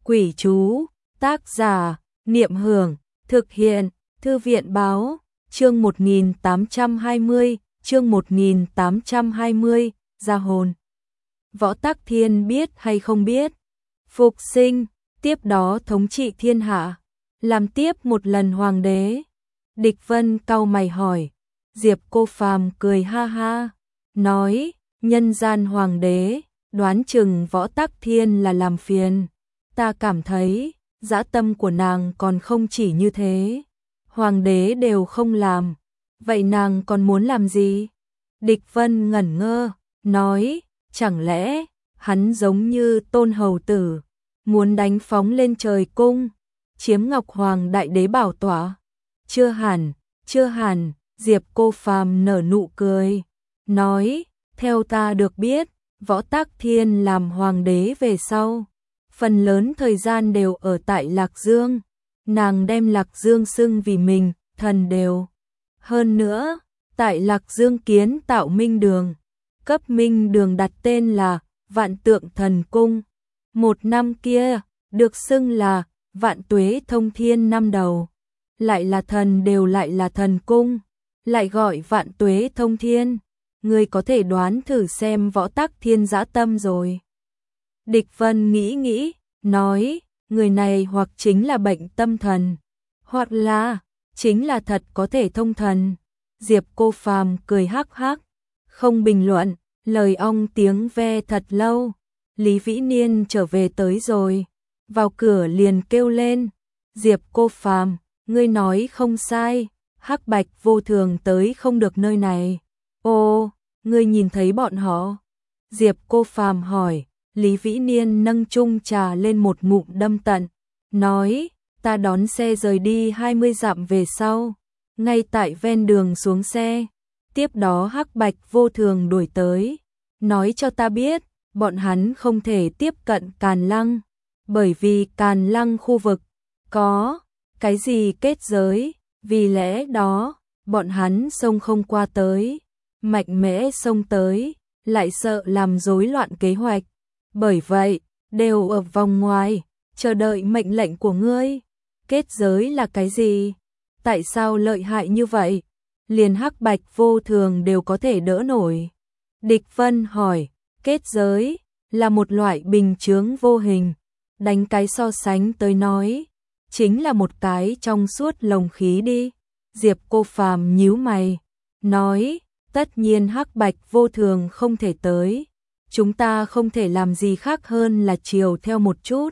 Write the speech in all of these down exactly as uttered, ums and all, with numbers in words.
Quỷ chú, tác giả, Niệm Hưởng, thực hiện, Thư viện báo, chương một nghìn tám trăm hai mươi, chương một nghìn tám trăm hai mươi, ra hồn. Võ Tắc Thiên biết hay không biết? Phục sinh, tiếp đó thống trị thiên hạ, làm tiếp một lần hoàng đế. Địch Vân cau mày hỏi, Diệp Cô Phàm cười ha ha, nói, nhân gian hoàng đế, đoán chừng Võ Tắc Thiên là làm phiền. Ta cảm thấy, dã tâm của nàng còn không chỉ như thế. Hoàng đế đều không làm, vậy nàng còn muốn làm gì? Địch Vân ngẩn ngơ, nói, chẳng lẽ, hắn giống như Tôn Hầu Tử, muốn đánh phóng lên trời cung, chiếm Ngọc Hoàng Đại Đế bảo tọa? Chưa hẳn, chưa hẳn, Diệp Cô Phàm nở nụ cười, nói, theo ta được biết, Võ Tắc Thiên làm hoàng đế về sau, phần lớn thời gian đều ở tại Lạc Dương, nàng đem Lạc Dương xưng vì mình, thần đều. Hơn nữa, tại Lạc Dương kiến tạo Minh Đường, cấp Minh Đường đặt tên là Vạn Tượng Thần Cung. Một năm kia, được xưng là Vạn Tuế Thông Thiên năm đầu, lại là thần đều lại là thần cung, lại gọi Vạn Tuế Thông Thiên. Ngươi có thể đoán thử xem Võ Tắc Thiên dã tâm rồi. Địch Vân nghĩ nghĩ, nói, người này hoặc chính là bệnh tâm thần, hoặc là, chính là thật có thể thông thần. Diệp Cô Phàm cười hắc hắc, không bình luận, lời ong tiếng ve thật lâu. Lý Vĩ Niên trở về tới rồi, vào cửa liền kêu lên, Diệp Cô Phàm, ngươi nói không sai, Hắc Bạch Vô Thường tới không được nơi này. Ô, ngươi nhìn thấy bọn họ? Diệp Cô Phàm hỏi. Lý Vĩ Niên nâng chung trà lên một ngụm đâm tận, nói, ta đón xe rời đi hai mươi dặm về sau, ngay tại ven đường xuống xe, tiếp đó Hắc Bạch Vô Thường đuổi tới, nói cho ta biết, bọn hắn không thể tiếp cận Càn Lăng, bởi vì Càn Lăng khu vực có cái gì kết giới, vì lẽ đó, bọn hắn xông không qua tới, mạnh mẽ xông tới, lại sợ làm rối loạn kế hoạch. Bởi vậy, đều ở vòng ngoài, chờ đợi mệnh lệnh của ngươi. Kết giới là cái gì? Tại sao lợi hại như vậy? Liền Hắc Bạch Vô Thường đều có thể đỡ nổi. Địch Vân hỏi, kết giới là một loại bình chướng vô hình, đánh cái so sánh tới nói, chính là một cái trong suốt lồng khí đi. Diệp Cô Phàm nhíu mày, nói, tất nhiên Hắc Bạch Vô Thường không thể tới. Chúng ta không thể làm gì khác hơn là chiều theo một chút,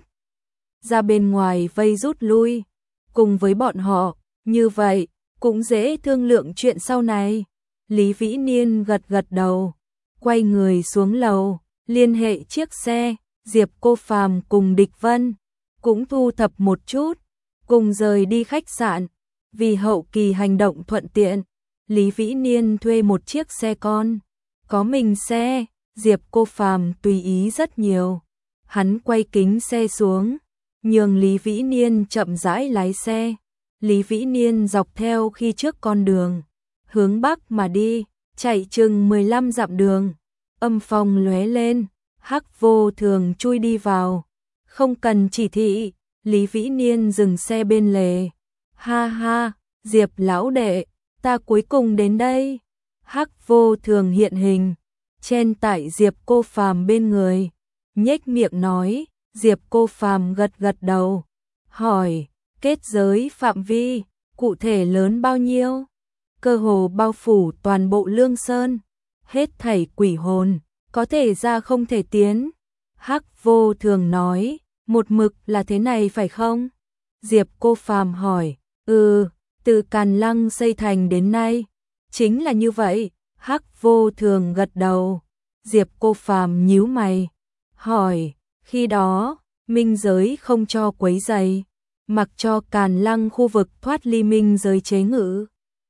ra bên ngoài vây rút lui, cùng với bọn họ, như vậy, cũng dễ thương lượng chuyện sau này. Lý Vĩ Niên gật gật đầu, quay người xuống lầu, liên hệ chiếc xe, Diệp Cô Phàm cùng Địch Vân, cũng thu thập một chút, cùng rời đi khách sạn, vì hậu kỳ hành động thuận tiện, Lý Vĩ Niên thuê một chiếc xe con, có mình xe. Diệp Cô Phàm tùy ý rất nhiều. Hắn quay kính xe xuống, nhường Lý Vĩ Niên chậm rãi lái xe. Lý Vĩ Niên dọc theo khi trước con đường, hướng bắc mà đi, chạy chừng mười lăm dặm đường. Âm phong lóe lên, Hắc Vô Thường chui đi vào. Không cần chỉ thị, Lý Vĩ Niên dừng xe bên lề. Ha ha, Diệp lão đệ, ta cuối cùng đến đây. Hắc Vô Thường hiện hình, chen tại Diệp Cô Phàm bên người, nhếch miệng nói. Diệp Cô Phàm gật gật đầu, hỏi, kết giới phạm vi, cụ thể lớn bao nhiêu? Cơ hồ bao phủ toàn bộ Lương Sơn, hết thảy quỷ hồn, có thể ra không thể tiến. Hắc Vô Thường nói, một mực là thế này phải không? Diệp Cô Phàm hỏi, ừ, từ Càn Lăng xây thành đến nay, chính là như vậy. Hắc Vô Thường gật đầu. Diệp Cô Phàm nhíu mày, hỏi, khi đó, minh giới không cho quấy rầy, mặc cho Càn Lăng khu vực thoát ly minh giới chế ngự.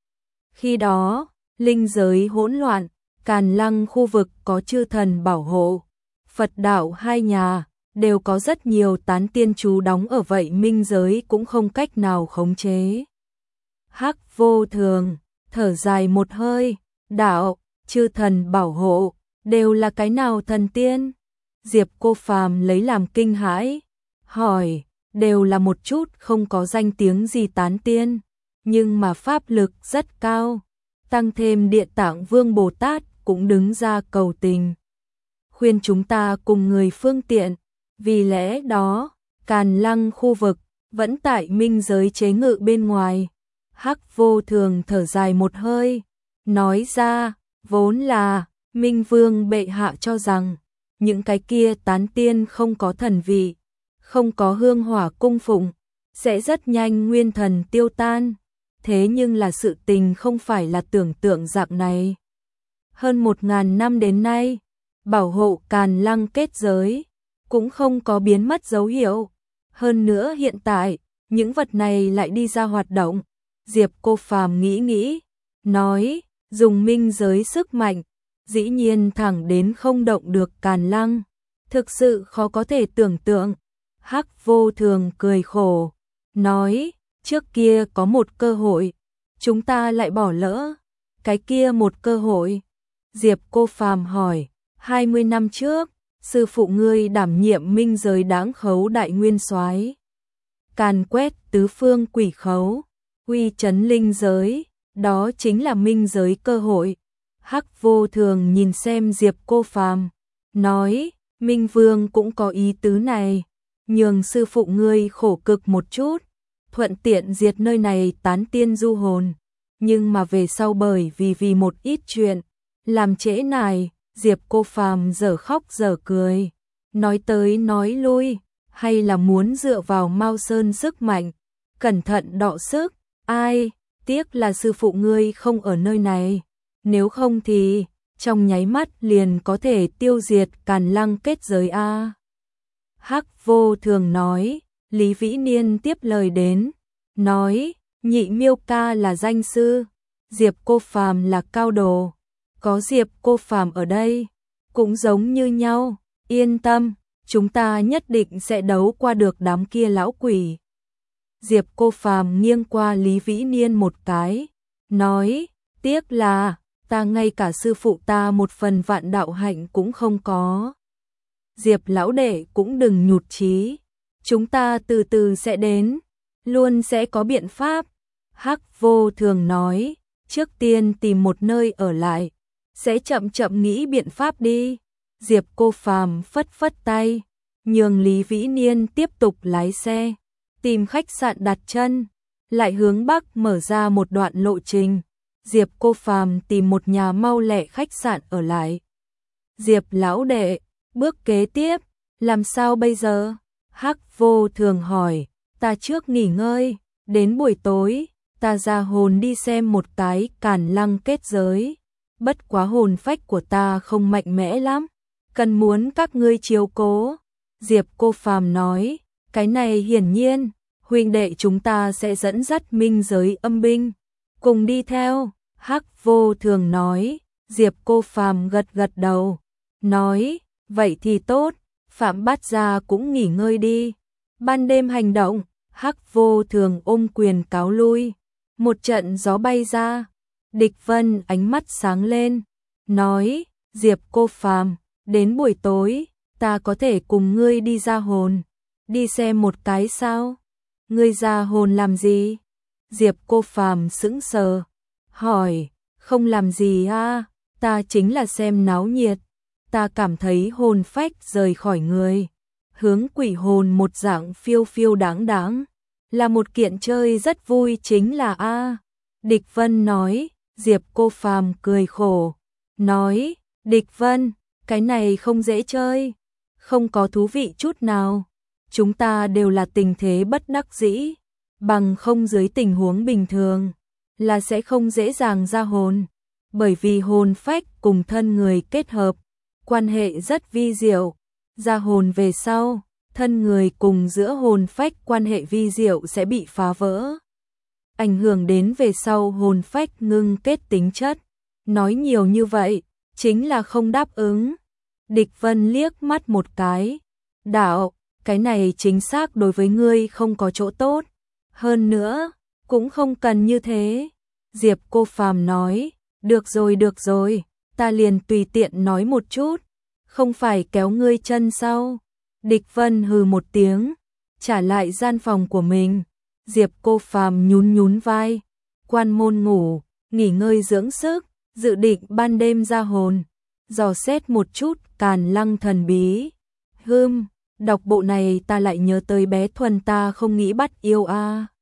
Khi đó, linh giới hỗn loạn, Càn Lăng khu vực có chư thần bảo hộ, Phật đạo hai nhà, đều có rất nhiều tán tiên chú đóng ở vậy minh giới cũng không cách nào khống chế. Hắc Vô Thường thở dài một hơi, đạo, chư thần bảo hộ, đều là cái nào thần tiên? Diệp Cô Phàm lấy làm kinh hãi, hỏi, đều là một chút không có danh tiếng gì tán tiên, nhưng mà pháp lực rất cao, tăng thêm Địa Tạng Vương Bồ Tát cũng đứng ra cầu tình, khuyên chúng ta cùng người phương tiện, vì lẽ đó, Càn Lăng khu vực vẫn tại minh giới chế ngự bên ngoài. Hắc Vô Thường thở dài một hơi, nói ra, vốn là Minh Vương bệ hạ cho rằng những cái kia tán tiên không có thần vị, không có hương hỏa cung phụng, sẽ rất nhanh nguyên thần tiêu tan. Thế nhưng là sự tình không phải là tưởng tượng dạng này. Hơn một ngàn năm đến nay, bảo hộ Càn Lăng kết giới cũng không có biến mất dấu hiệu. Hơn nữa hiện tại, những vật này lại đi ra hoạt động. Diệp Cô Phàm nghĩ nghĩ, nói, dùng minh giới sức mạnh, dĩ nhiên thẳng đến không động được Càn Lăng, thực sự khó có thể tưởng tượng. Hắc Vô Thường cười khổ, nói, trước kia có một cơ hội, chúng ta lại bỏ lỡ. Cái kia một cơ hội? Diệp Cô Phàm hỏi, hai mươi năm trước, sư phụ ngươi đảm nhiệm minh giới Đáng Khấu đại nguyên soái, càn quét tứ phương quỷ khấu, uy chấn linh giới, đó chính là minh giới cơ hội. Hắc Vô Thường nhìn xem Diệp Cô Phàm, nói, Minh Vương cũng có ý tứ này, nhường sư phụ ngươi khổ cực một chút, thuận tiện diệt nơi này tán tiên du hồn, nhưng mà về sau bởi vì vì một ít chuyện, làm trễ nải. Diệp Cô Phàm dở khóc dở cười, nói tới nói lui, hay là muốn dựa vào Mao Sơn sức mạnh, cẩn thận đọ sức, ai, tiếc là sư phụ ngươi không ở nơi này, nếu không thì, trong nháy mắt liền có thể tiêu diệt Càn Lăng kết giới a. Hắc Vô Thường nói, Lý Vĩ Niên tiếp lời đến, nói, Nhị Miêu ca là danh sư, Diệp Cô Phàm là cao đồ. Có Diệp Cô Phàm ở đây, cũng giống như nhau, yên tâm, chúng ta nhất định sẽ đấu qua được đám kia lão quỷ. Diệp Cô Phàm nghiêng qua Lý Vĩ Niên một cái, nói, tiếc là, ta ngay cả sư phụ ta một phần vạn đạo hạnh cũng không có. Diệp lão đệ cũng đừng nhụt chí, chúng ta từ từ sẽ đến, luôn sẽ có biện pháp. Hắc Vô Thường nói, trước tiên tìm một nơi ở lại, sẽ chậm chậm nghĩ biện pháp đi. Diệp Cô Phàm phất phất tay, nhường Lý Vĩ Niên tiếp tục lái xe, tìm khách sạn đặt chân, lại hướng bắc mở ra một đoạn lộ trình. Diệp Cô Phàm tìm một nhà mau lẹ khách sạn ở lại. Diệp lão đệ, bước kế tiếp, làm sao bây giờ? Hắc Vô Thường hỏi, ta trước nghỉ ngơi, đến buổi tối, ta ra hồn đi xem một cái Càn Lăng kết giới. Bất quá hồn phách của ta không mạnh mẽ lắm, cần muốn các ngươi chiếu cố. Diệp Cô Phàm nói, cái này hiển nhiên, huynh đệ chúng ta sẽ dẫn dắt minh giới âm binh, cùng đi theo. Hắc Vô Thường nói, Diệp Cô Phàm gật gật đầu, nói, vậy thì tốt, Phạm Bát Gia cũng nghỉ ngơi đi. Ban đêm hành động, Hắc Vô Thường ôm quyền cáo lui, một trận gió bay ra. Địch Vân ánh mắt sáng lên, nói, Diệp Cô Phàm, đến buổi tối, ta có thể cùng ngươi đi ra hồn, đi xem một cái sao? Ngươi ra hồn làm gì? Diệp Cô Phàm sững sờ, hỏi, không làm gì à, ta chính là xem náo nhiệt, ta cảm thấy hồn phách rời khỏi người, hướng quỷ hồn một dạng phiêu phiêu đáng đáng, là một kiện chơi rất vui chính là a. Địch Vân nói. Diệp Cô Phàm cười khổ, nói, Địch Vân, cái này không dễ chơi, không có thú vị chút nào, chúng ta đều là tình thế bất đắc dĩ, bằng không dưới tình huống bình thường, là sẽ không dễ dàng ra hồn, bởi vì hồn phách cùng thân người kết hợp, quan hệ rất vi diệu, ra hồn về sau, thân người cùng giữa hồn phách quan hệ vi diệu sẽ bị phá vỡ. Ảnh hưởng đến về sau hồn phách ngưng kết tính chất. Nói nhiều như vậy, chính là không đáp ứng. Địch Vân liếc mắt một cái. Đạo, cái này chính xác đối với ngươi không có chỗ tốt. Hơn nữa, cũng không cần như thế. Diệp Cô Phàm nói, được rồi được rồi, ta liền tùy tiện nói một chút. Không phải kéo ngươi chân sau. Địch Vân hừ một tiếng, trả lại gian phòng của mình. Diệp Cô Phàm nhún nhún vai, quan môn ngủ, nghỉ ngơi dưỡng sức, dự định ban đêm ra hồn, dò xét một chút Càn Lăng thần bí. Hừm, đọc bộ này ta lại nhớ tới bé Thuần ta không nghĩ bắt yêu a. À.